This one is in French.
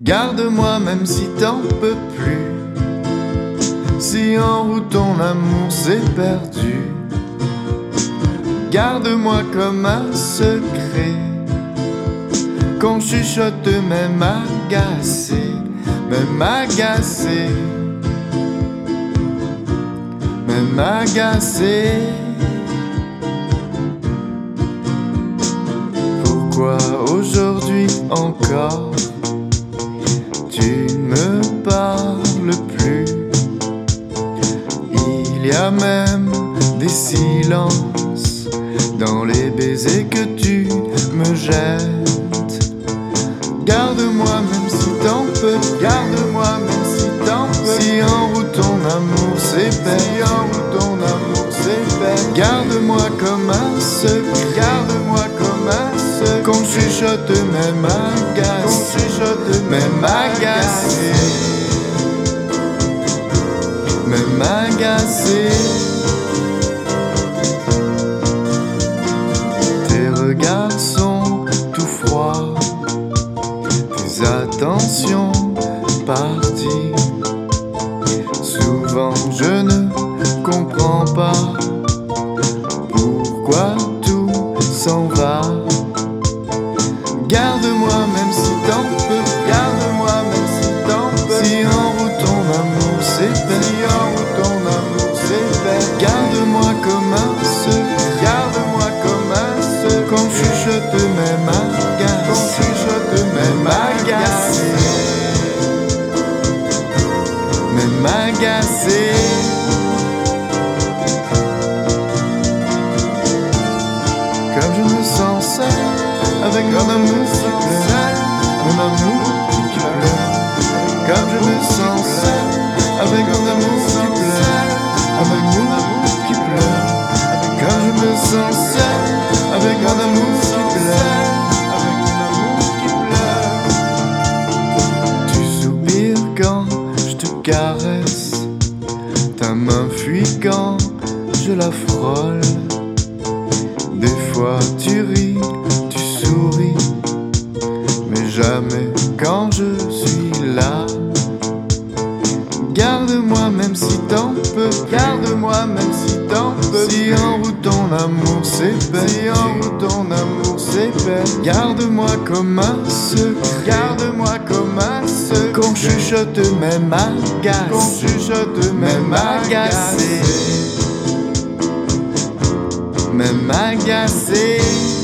Garde-moi même si t'en peux plus. Si en route ton amour s'est perdu, garde-moi comme un secret qu'on chuchote même agacé, même agacé, même agacé. Pourquoi aujourd'hui encore tu ne me parles plus? Il y a même des silences dans les baisers que tu me jettes. Garde-moi même si t'en peux, garde-moi même si t'en peux. Si en route ton amour s'épère, si en route ton amour s'épère, garde-moi comme un secret, garde-moi comme un secret qu'on chuchote même agacé, qu'on chuchote même agacé, même agacé. Tes regards sont tout froids, tes attentions parties. Souvent je ne comprends pas pourquoi tout s'en va. Garde-moi même si t'en peux, garde-moi même si t'en peux. Si en route ton amour s'épère, si en route ton amour s'épère, garde-moi comme un secret, garde-moi comme un secret qu'on chuchote même agacé, qu'on chuchote même agacé, même agacé. Comme je me sens seul avec mon amour qui pleure, mon amour qui pleure. Comme je me sens seul avec mon amour qui pleure, avec mon amour qui pleure. Comme je me sens seul avec mon amour qui pleure, avec mon amour qui pleure. Tu soupires quand je te caresse, ta main fuit quand je la frôle. Des fois tu ris, tu souris, mais jamais quand je suis là. Garde-moi même si t'en peux, garde-moi même si t'en peux. Si en route ton amour s'épère, si en route ton amour s'épère, garde-moi comme un secret, garde-moi comme un secret qu'on chuchote même agacé, qu'on chuchote même agacé, même agacé.